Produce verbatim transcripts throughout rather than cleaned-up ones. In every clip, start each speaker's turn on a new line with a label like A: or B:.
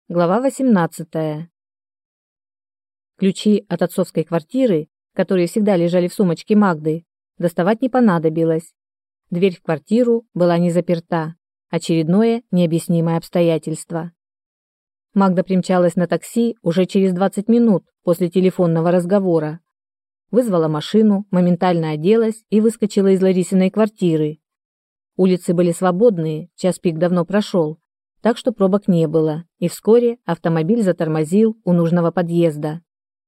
A: Глава восемнадцатая. Ключи от отцовской квартиры, которые всегда лежали в сумочке Магды, доставать не понадобилось. Дверь в квартиру была не заперта. Очередное необъяснимое обстоятельство. Магда примчалась на такси уже через двадцать минут после телефонного разговора. Вызвала машину, моментально оделась и выскочила из Ларисиной квартиры. Улицы были свободные, час пик давно прошел, так что пробок не было, и вскоре автомобиль затормозил у нужного подъезда.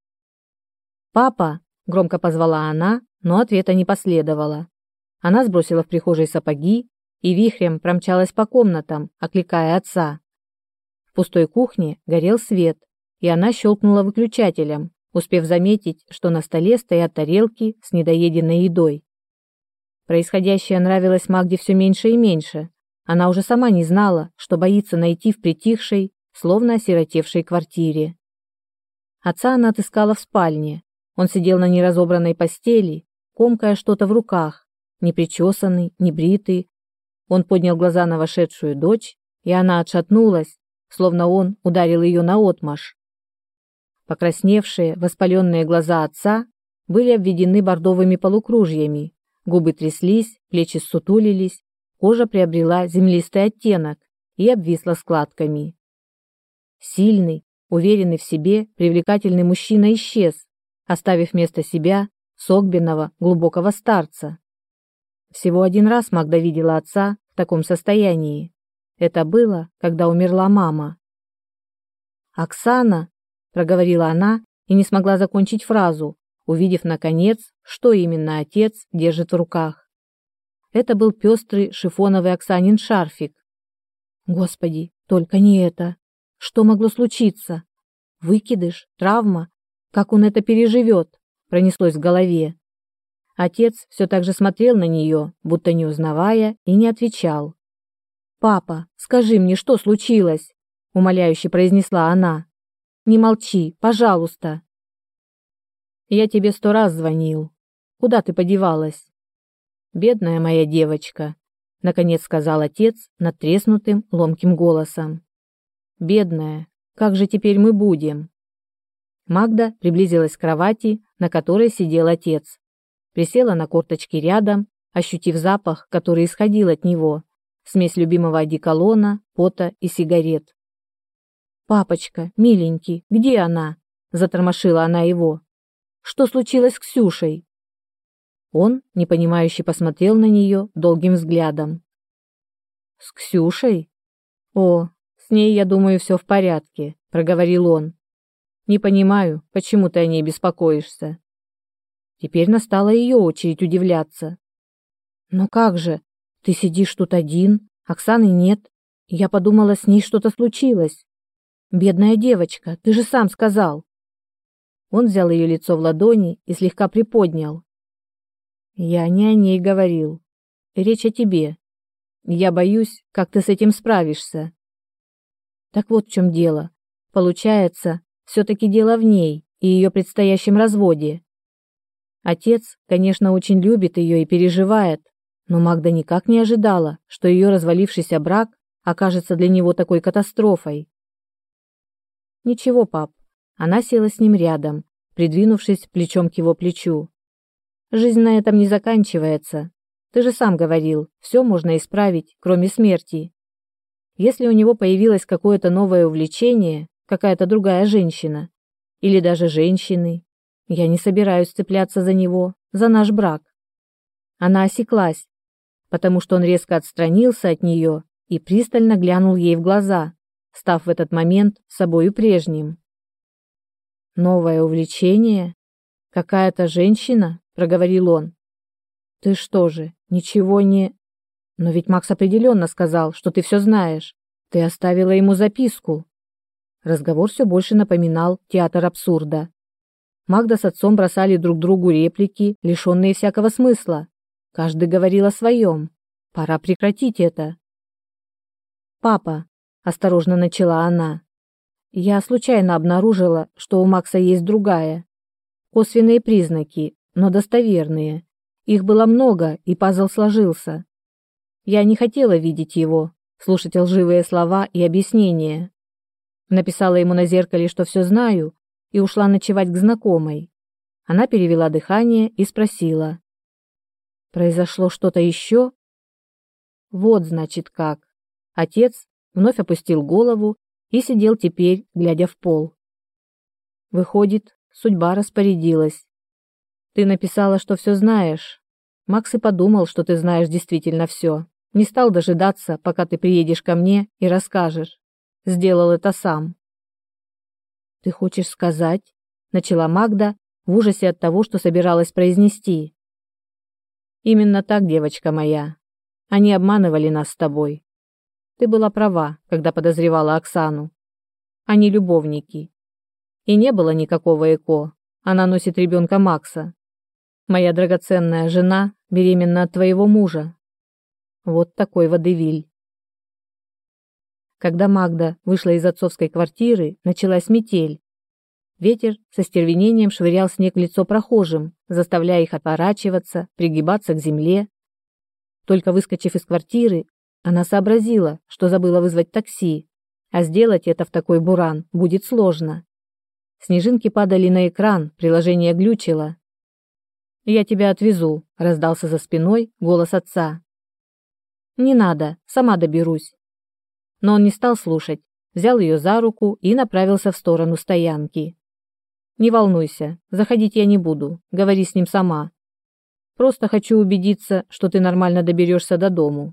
A: «Папа!» – громко позвала она, но ответа не последовало. Она сбросила в прихожей сапоги и вихрем промчалась по комнатам, окликая отца. В пустой кухне горел свет, и она щелкнула выключателем, успев заметить, что на столе стоят тарелки с недоеденной едой. Происходящее нравилось Магде все меньше и меньше. Она уже сама не знала, что боится найти в притихшей, словно осиротевшей квартире. Отца она отыскала в спальне. Он сидел на неразобранной постели, комкая что-то в руках, непричесанный, небритый. Он поднял глаза на вошедшую дочь, и она отшатнулась, словно он ударил ее наотмашь. Покрасневшие, воспаленные глаза отца были обведены бордовыми полукружьями, губы тряслись, плечи ссутулились, кожа приобрела землистый оттенок и обвисла складками. Сильный, уверенный в себе, привлекательный мужчина исчез, оставив вместо себя согбенного, глубокого старца. Всего один раз Магда видела отца в таком состоянии. Это было, когда умерла мама. «Оксана!» – проговорила она и не смогла закончить фразу, увидев, наконец, что именно отец держит в руках. Это был пестрый шифоновый Оксанин шарфик. Господи, только не это. Что могло случиться? Выкидыш? Травма? Как он это переживет? Пронеслось в голове. Отец все так же смотрел на нее, будто не узнавая, и не отвечал. «Папа, скажи мне, что случилось?» — умоляюще произнесла она. «Не молчи, пожалуйста». «Я тебе сто раз звонил. Куда ты подевалась?» «Бедная моя девочка», — наконец сказал отец надтреснутым, ломким голосом. «Бедная, как же теперь мы будем?» Магда приблизилась к кровати, на которой сидел отец. Присела на корточки рядом, ощутив запах, который исходил от него, смесь любимого одеколона, пота и сигарет. «Папочка, миленький, где она?» — затормошила она его. «Что случилось с Ксюшей?» Он, непонимающе, посмотрел на нее долгим взглядом. «С Ксюшей? О, с ней, я думаю, все в порядке», — проговорил он. «Не понимаю, почему ты о ней беспокоишься». Теперь настала ее очередь удивляться. «Но как же? Ты сидишь тут один, Оксаны нет. Я подумала, с ней что-то случилось. Бедная девочка, ты же сам сказал». Он взял ее лицо в ладони и слегка приподнял. «Я не о ней говорил. Речь о тебе. Я боюсь, как ты с этим справишься». Так вот в чем дело. Получается, все-таки дело в ней и ее предстоящем разводе. Отец, конечно, очень любит ее и переживает, но Магда никак не ожидала, что ее развалившийся брак окажется для него такой катастрофой. «Ничего, пап». Она села с ним рядом, придвинувшись плечом к его плечу. «Жизнь на этом не заканчивается. Ты же сам говорил, все можно исправить, кроме смерти. Если у него появилось какое-то новое увлечение, какая-то другая женщина, или даже женщины, я не собираюсь цепляться за него, за наш брак». Она осеклась, потому что он резко отстранился от нее и пристально глянул ей в глаза, став в этот момент собою прежним. «Новое увлечение? Какая-то женщина?» — проговорил он. «Ты что же, ничего не...» «Но ведь Макс определенно сказал, что ты все знаешь. Ты оставила ему записку». Разговор все больше напоминал театр абсурда. Магда с отцом бросали друг другу реплики, лишенные всякого смысла. Каждый говорил о своем. Пора прекратить это. «Папа», — осторожно начала она, — «я случайно обнаружила, что у Макса есть другая. Косвенные признаки, но достоверные. Их было много, и пазл сложился. Я не хотела видеть его, слушать лживые слова и объяснения. Написала ему на зеркале, что все знаю, и ушла ночевать к знакомой. Она перевела дыхание и спросила: «Произошло что-то еще?» Вот, значит, как. Отец вновь опустил голову и сидел теперь, глядя в пол. Выходит, судьба распорядилась. Ты написала, что все знаешь. Макс и подумал, что ты знаешь действительно все. Не стал дожидаться, пока ты приедешь ко мне и расскажешь. Сделал это сам. Ты хочешь сказать? Начала Магда в ужасе от того, что собиралась произнести. Именно так, девочка моя. Они обманывали нас с тобой. Ты была права, когда подозревала Оксану. Они любовники. И не было никакого ЭКО. Она носит ребенка Макса. Моя драгоценная жена беременна от твоего мужа. Вот такой водевиль. Когда Магда вышла из отцовской квартиры, началась метель. Ветер со стервенением швырял снег в лицо прохожим, заставляя их отворачиваться, пригибаться к земле. Только выскочив из квартиры, она сообразила, что забыла вызвать такси, а сделать это в такой буран будет сложно. Снежинки падали на экран, приложение глючило. «Я тебя отвезу», — раздался за спиной голос отца. «Не надо, сама доберусь». Но он не стал слушать, взял ее за руку и направился в сторону стоянки. «Не волнуйся, заходить я не буду, говори с ним сама. Просто хочу убедиться, что ты нормально доберешься до дому».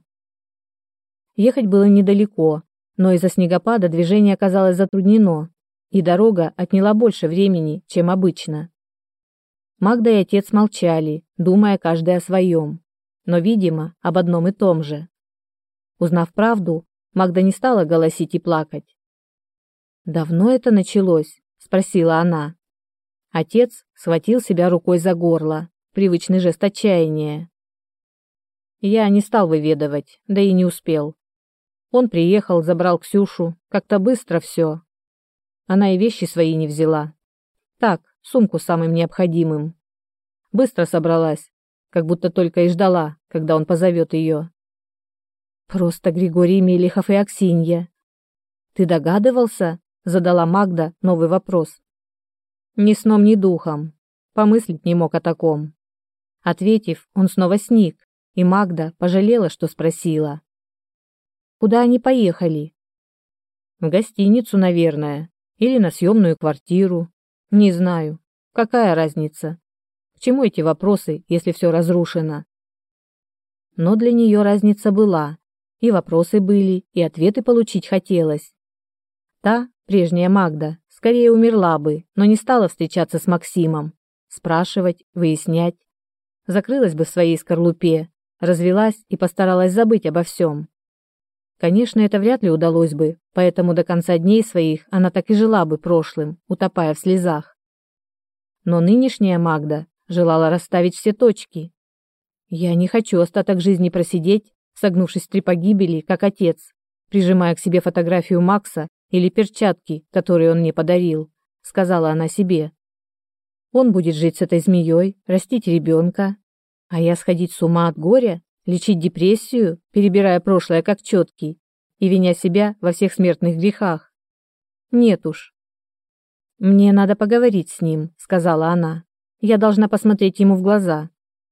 A: Ехать было недалеко, но из-за снегопада движение оказалось затруднено, и дорога отняла больше времени, чем обычно. Магда и отец молчали, думая каждый о своем, но, видимо, об одном и том же. Узнав правду, Магда не стала голосить и плакать. «Давно это началось?» – спросила она. Отец схватил себя рукой за горло, привычный жест отчаяния. Я не стал выведывать, да и не успел. Он приехал, забрал Ксюшу, как-то быстро все. Она и вещи свои не взяла. Так, сумку с самым необходимым. Быстро собралась, как будто только и ждала, когда он позовет ее. Просто Григорий Мелихов и Аксинья. Ты догадывался? Задала Магда новый вопрос. Ни сном, ни духом. Помыслить не мог о таком. Ответив, он снова сник, и Магда пожалела, что спросила. Куда они поехали? В гостиницу, наверное, или на съемную квартиру. Не знаю. Какая разница? К чему эти вопросы, если все разрушено? Но для нее разница была. И вопросы были, и ответы получить хотелось. Та, прежняя Магда, скорее умерла бы, но не стала встречаться с Максимом, спрашивать, выяснять. Закрылась бы в своей скорлупе, развелась и постаралась забыть обо всем. Конечно, это вряд ли удалось бы, поэтому до конца дней своих она так и жила бы прошлым, утопая в слезах. Но нынешняя Магда желала расставить все точки. Я не хочу остаток жизни просидеть, согнувшись в три погибели, как отец, прижимая к себе фотографию Макса или перчатки, которые он мне подарил, сказала она себе. Он будет жить с этой змеей, растить ребенка, а я сходить с ума от горя, лечить депрессию, перебирая прошлое как четкий и виня себя во всех смертных грехах. Нет уж. Мне надо поговорить с ним, сказала она. Я должна посмотреть ему в глаза.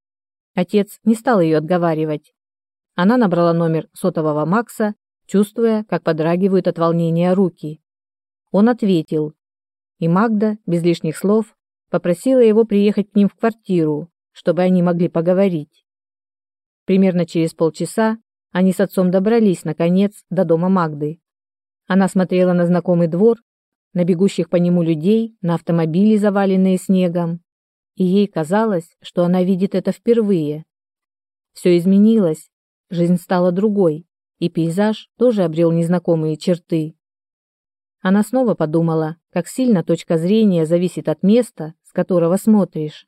A: Отец не стал ее отговаривать. Она набрала номер сотового Макса, чувствуя, как подрагивают от волнения руки. Он ответил, и Магда, без лишних слов, попросила его приехать к ним в квартиру, чтобы они могли поговорить. Примерно через полчаса они с отцом добрались, наконец, до дома Магды. Она смотрела на знакомый двор, на бегущих по нему людей, на автомобили, заваленные снегом, и ей казалось, что она видит это впервые. Все изменилось. Жизнь стала другой, и пейзаж тоже обрел незнакомые черты. Она снова подумала, как сильно точка зрения зависит от места, с которого смотришь.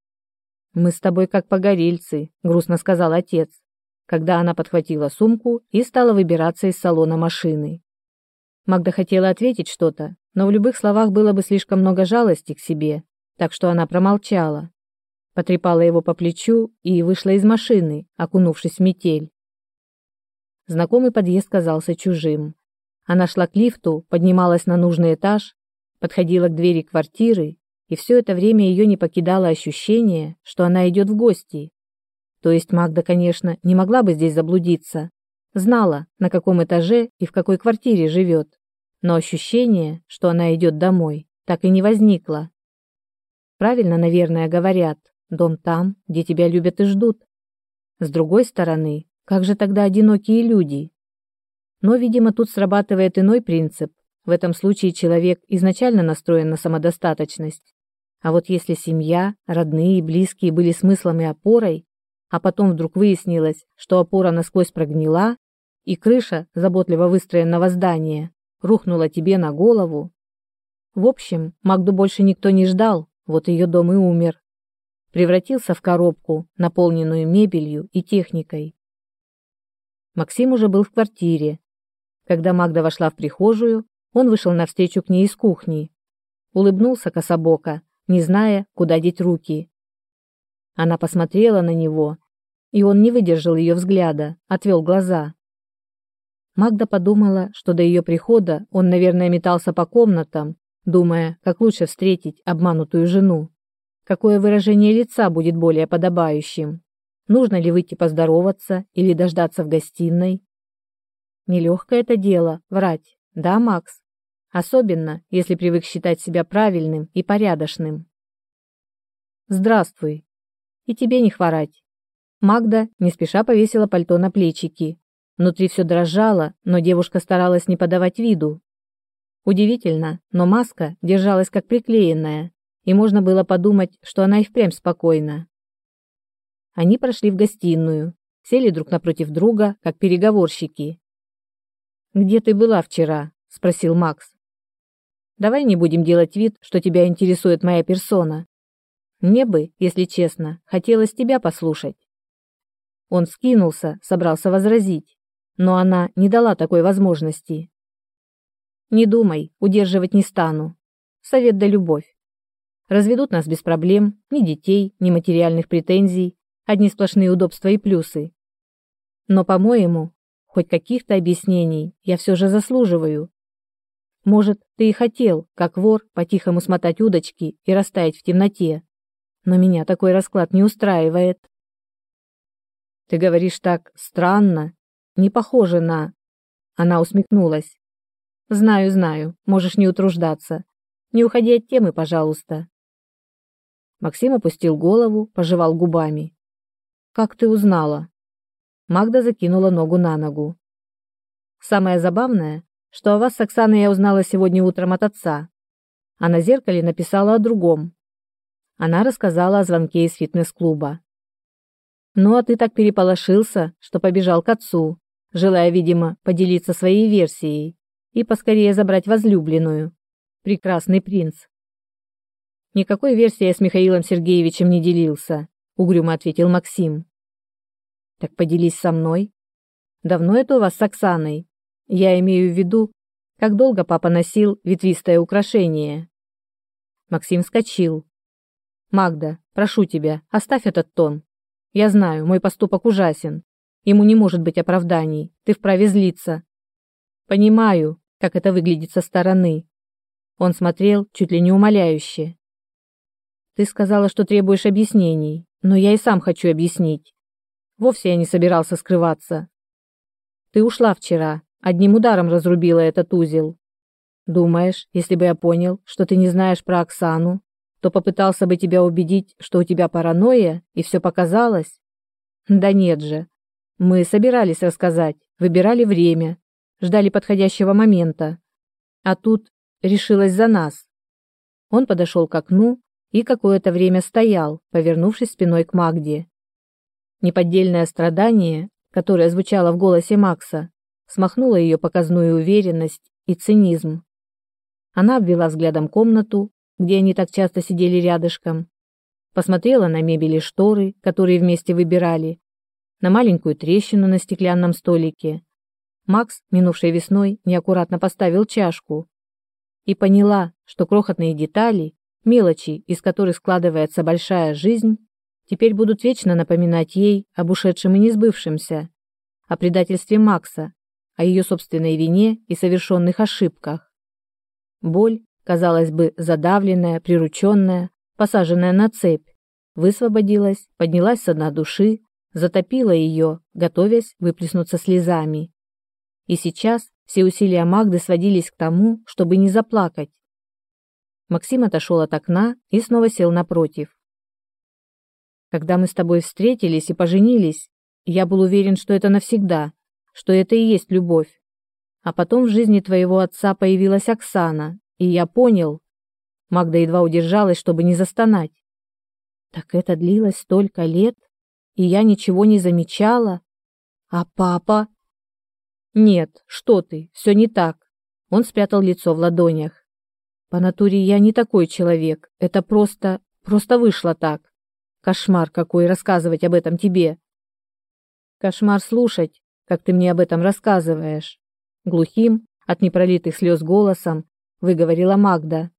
A: «Мы с тобой как погорельцы», — грустно сказал отец, когда она подхватила сумку и стала выбираться из салона машины. Магда хотела ответить что-то, но в любых словах было бы слишком много жалости к себе, так что она промолчала. Потрепала его по плечу и вышла из машины, окунувшись в метель. Знакомый подъезд казался чужим. Она шла к лифту, поднималась на нужный этаж, подходила к двери квартиры, и все это время ее не покидало ощущение, что она идет в гости. То есть Магда, конечно, не могла бы здесь заблудиться, знала, на каком этаже и в какой квартире живет, но ощущение, что она идет домой, так и не возникло. Правильно, наверное, говорят, дом там, где тебя любят и ждут. С другой стороны, как же тогда одинокие люди? Но, видимо, тут срабатывает иной принцип. В этом случае человек изначально настроен на самодостаточность. А вот если семья, родные и близкие были смыслом и опорой, а потом вдруг выяснилось, что опора насквозь прогнила, и крыша заботливо выстроенного здания рухнула тебе на голову. В общем, Магду больше никто не ждал, вот ее дом и умер. Превратился в коробку, наполненную мебелью и техникой. Максим уже был в квартире. Когда Магда вошла в прихожую, он вышел навстречу к ней из кухни. Улыбнулся кособоко, не зная, куда деть руки. Она посмотрела на него, и он не выдержал ее взгляда, отвел глаза. Магда подумала, что до ее прихода он, наверное, метался по комнатам, думая, как лучше встретить обманутую жену. Какое выражение лица будет более подобающим? Нужно ли выйти поздороваться или дождаться в гостиной? Нелегкое это дело — врать, да, Макс? Особенно, если привык считать себя правильным и порядочным. «Здравствуй. И тебе не хворать». Магда не спеша повесила пальто на плечики. Внутри все дрожало, но девушка старалась не подавать виду. Удивительно, но маска держалась как приклеенная, и можно было подумать, что она и впрямь спокойна. Они прошли в гостиную, сели друг напротив друга, как переговорщики. «Где ты была вчера?» – спросил Макс. «Давай не будем делать вид, что тебя интересует моя персона. Мне бы, если честно, хотелось тебя послушать». Он вскинулся, собрался возразить, но она не дала такой возможности. «Не думай, удерживать не стану. Совет да любовь. Разведут нас без проблем, ни детей, ни материальных претензий, одни сплошные удобства и плюсы. Но, по-моему, хоть каких-то объяснений я все же заслуживаю. Может, ты и хотел, как вор, по-тихому смотать удочки и растаять в темноте, но меня такой расклад не устраивает». «Ты говоришь так странно, не похоже на...» Она усмехнулась. «Знаю, знаю, можешь не утруждаться. Не уходи от темы, пожалуйста». Максим опустил голову, пожевал губами. «Как ты узнала?» Магда закинула ногу на ногу. «Самое забавное, что о вас с Оксаной я узнала сегодня утром от отца. А на зеркале написала о другом». Она рассказала о звонке из фитнес-клуба. «Ну, а ты так переполошился, что побежал к отцу, желая, видимо, поделиться своей версией и поскорее забрать возлюбленную. Прекрасный принц». «Никакой версии я с Михаилом Сергеевичем не делился», — угрюмо ответил Максим. «Так поделись со мной. Давно это у вас с Оксаной? Я имею в виду, как долго папа носил ветвистое украшение». Максим вскочил. «Магда, прошу тебя, оставь этот тон. Я знаю, мой поступок ужасен. Ему не может быть оправданий. Ты вправе злиться. Понимаю, как это выглядит со стороны». Он смотрел чуть ли не умоляюще. «Ты сказала, что требуешь объяснений, но я и сам хочу объяснить. Вовсе я не собирался скрываться. Ты ушла вчера, одним ударом разрубила этот узел. Думаешь, если бы я понял, что ты не знаешь про Оксану, то попытался бы тебя убедить, что у тебя паранойя, и все показалось? Да нет же. Мы собирались рассказать, выбирали время, ждали подходящего момента. А тут решилась за нас». Он подошел к окну и какое-то время стоял, повернувшись спиной к Магде. Неподдельное страдание, которое звучало в голосе Макса, смахнуло ее показную уверенность и цинизм. Она обвела взглядом комнату, где они так часто сидели рядышком, посмотрела на мебель и шторы, которые вместе выбирали, на маленькую трещину на стеклянном столике. Макс, минувшей весной, неаккуратно поставил чашку, и поняла, что крохотные детали, мелочи, из которых складывается большая жизнь, теперь будут вечно напоминать ей об ушедшем и несбывшемся, о предательстве Макса, о ее собственной вине и совершенных ошибках. Боль, казалось бы, задавленная, прирученная, посаженная на цепь, высвободилась, поднялась со дна души, затопила ее, готовясь выплеснуться слезами. И сейчас все усилия Магды сводились к тому, чтобы не заплакать. Максим отошел от окна и снова сел напротив. Когда мы с тобой встретились и поженились, я был уверен, что это навсегда, что это и есть любовь. А потом в жизни твоего отца появилась Оксана, и я понял. Магда едва удержалась, чтобы не застонать. Так это длилось столько лет, и я ничего не замечала. А папа? Нет, что ты, все не так. Он спрятал лицо в ладонях. По натуре я не такой человек, это просто, просто вышло так. Кошмар какой рассказывать об этом тебе. Кошмар слушать, как ты мне об этом рассказываешь. Глухим, от непролитых слез голосом, выговорила Магда.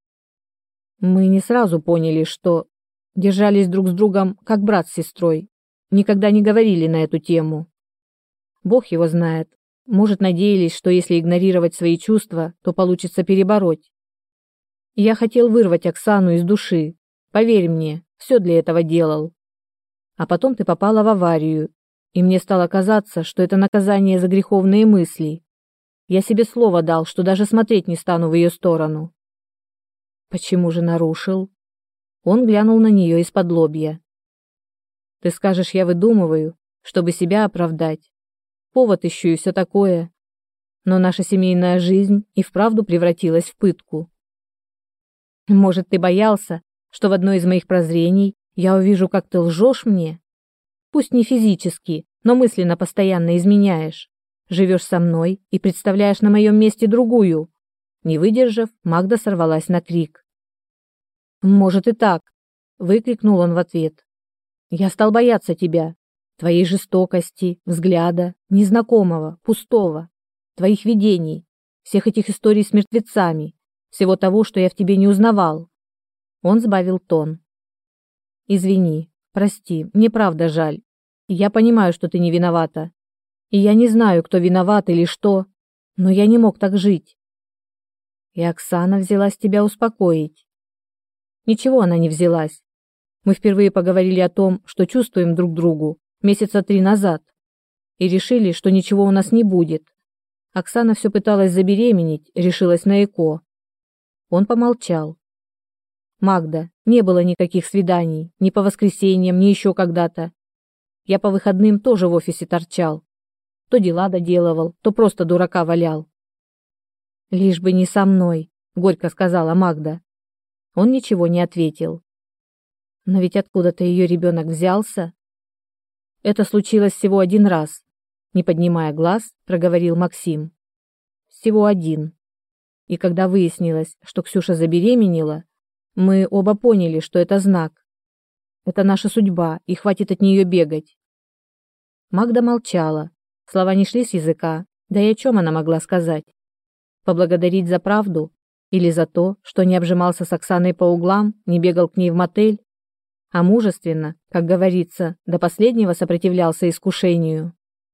A: Мы не сразу поняли, что держались друг с другом, как брат с сестрой. Никогда не говорили на эту тему. Бог его знает. Может, надеялись, что если игнорировать свои чувства, то получится перебороть. Я хотел вырвать Оксану из души. Поверь мне, все для этого делал. А потом ты попала в аварию, и мне стало казаться, что это наказание за греховные мысли. Я себе слово дал, что даже смотреть не стану в ее сторону. Почему же нарушил? Он глянул на нее из-под лобья. Ты скажешь, я выдумываю, чтобы себя оправдать. Повод ищу и все такое. Но наша семейная жизнь и вправду превратилась в пытку. Может, ты боялся, что в одной из моих прозрений я увижу, как ты лжешь мне? Пусть не физически, но мысленно постоянно изменяешь. Живешь со мной и представляешь на моем месте другую. Не выдержав, Магда сорвалась на крик. «Может и так», — выкрикнул он в ответ. «Я стал бояться тебя. Твоей жестокости, взгляда, незнакомого, пустого, твоих видений, всех этих историй с мертвецами, всего того, что я в тебе не узнавал». Он сбавил тон. «Извини, прости, мне правда жаль. Я понимаю, что ты не виновата. И я не знаю, кто виноват или что, но я не мог так жить». И Оксана взялась тебя успокоить. Ничего она не взялась. Мы впервые поговорили о том, что чувствуем друг другу, месяца три назад, и решили, что ничего у нас не будет. Оксана все пыталась забеременеть, решилась на ЭКО. Он помолчал. Магда, не было никаких свиданий, ни по воскресеньям, ни еще когда-то. Я по выходным тоже в офисе торчал. То дела доделывал, то просто дурака валял. Лишь бы не со мной, горько сказала Магда. Он ничего не ответил. Но ведь откуда-то ее ребенок взялся. Это случилось всего один раз, не поднимая глаз, проговорил Максим. Всего один. И когда выяснилось, что Ксюша забеременела, мы оба поняли, что это знак. Это наша судьба, и хватит от нее бегать. Магда молчала. Слова не шли с языка, да и о чем она могла сказать? Поблагодарить за правду? Или за то, что не обжимался с Оксаной по углам, не бегал к ней в мотель? А мужественно, как говорится, до последнего сопротивлялся искушению.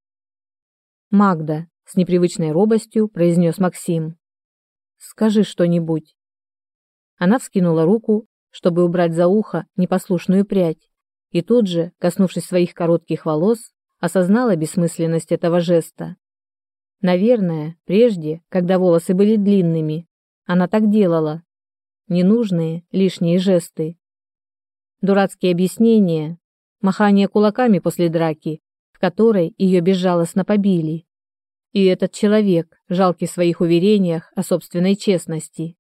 A: «Магда», — с непривычной робостью произнес Максим, — «скажи что-нибудь». Она вскинула руку, чтобы убрать за ухо непослушную прядь, и тут же, коснувшись своих коротких волос, осознала бессмысленность этого жеста. Наверное, прежде, когда волосы были длинными, она так делала. Ненужные, лишние жесты. Дурацкие объяснения, махание кулаками после драки, в которой ее безжалостно побили. И этот человек, жалкий в своих уверениях о собственной честности.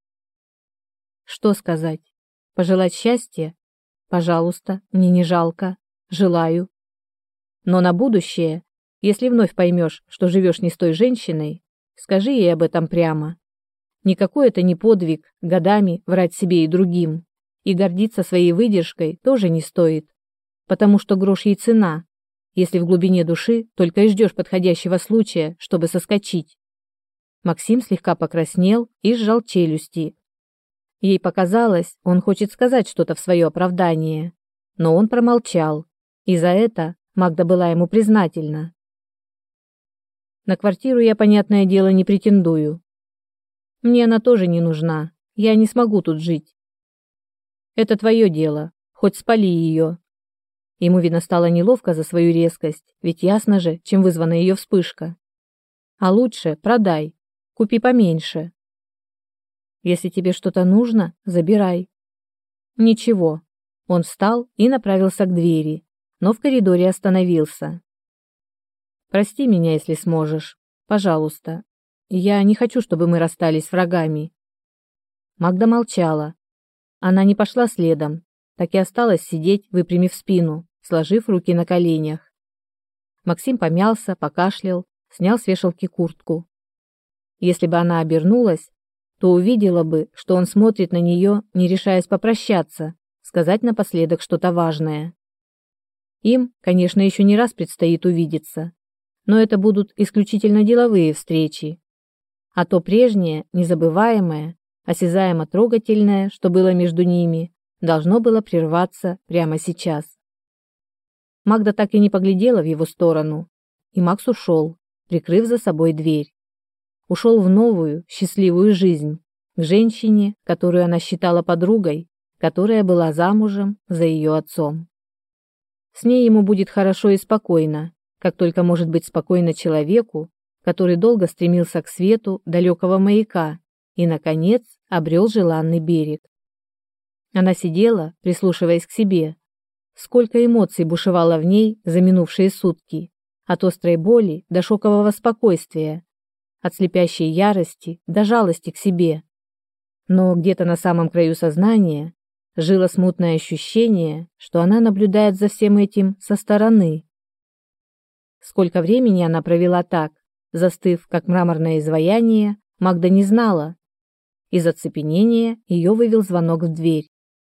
A: Что сказать? Пожелать счастья? Пожалуйста, мне не жалко. Желаю. Но на будущее, если вновь поймешь, что живешь не с той женщиной, скажи ей об этом прямо. Никакой это не подвиг годами врать себе и другим. И гордиться своей выдержкой тоже не стоит, потому что грош ей цена, если в глубине души только и ждешь подходящего случая, чтобы соскочить. Максим слегка покраснел и сжал челюсти. Ей показалось, он хочет сказать что-то в свое оправдание, но он промолчал, и за это Магда была ему признательна. На квартиру я, понятное дело, не претендую. Мне она тоже не нужна, я не смогу тут жить. Это твое дело, хоть спали ее. Ему, видно, стало неловко за свою резкость, ведь ясно же, чем вызвана ее вспышка. А лучше продай, купи поменьше. Если тебе что-то нужно, забирай. Ничего. Он встал и направился к двери, но в коридоре остановился. Прости меня, если сможешь. Пожалуйста. Я не хочу, чтобы мы расстались врагами. Магда молчала. Она не пошла следом, так и осталась сидеть, выпрямив спину, сложив руки на коленях. Максим помялся, покашлял, снял с вешалки куртку. Если бы она обернулась, то увидела бы, что он смотрит на нее, не решаясь попрощаться, сказать напоследок что-то важное. Им, конечно, еще не раз предстоит увидеться, но это будут исключительно деловые встречи. А то прежнее, незабываемое, осязаемо трогательное, что было между ними, должно было прерваться прямо сейчас. Магда так и не поглядела в его сторону, и Макс ушел, прикрыв за собой дверь. Ушел в новую, счастливую жизнь, к женщине, которую она считала подругой, которая была замужем за ее отцом. С ней ему будет хорошо и спокойно, как только может быть спокойно человеку, который долго стремился к свету далекого маяка и, наконец, обрел желанный берег. Она сидела, прислушиваясь к себе. Сколько эмоций бушевало в ней за минувшие сутки, от острой боли до шокового спокойствия, от слепящей ярости до жалости к себе. Но где-то на самом краю сознания жило смутное ощущение, что она наблюдает за всем этим со стороны. Сколько времени она провела так, застыв, как мраморное изваяние, Магда не знала. Из оцепенения ее вывел звонок в дверь.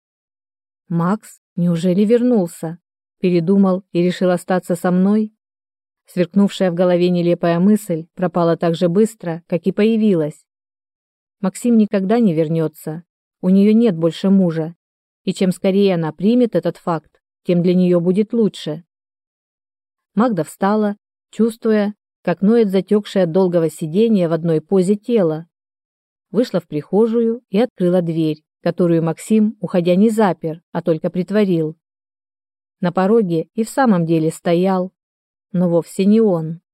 A: Макс, неужели вернулся? Передумал и решил остаться со мной? Сверкнувшая в голове нелепая мысль пропала так же быстро, как и появилась. Максим никогда не вернется, у нее нет больше мужа, и чем скорее она примет этот факт, тем для нее будет лучше. Магда встала, чувствуя, как ноет затекшее от долгого сидения в одной позе тело. Вышла в прихожую и открыла дверь, которую Максим, уходя, не запер, а только притворил. На пороге и в самом деле стоял, но вовсе не он.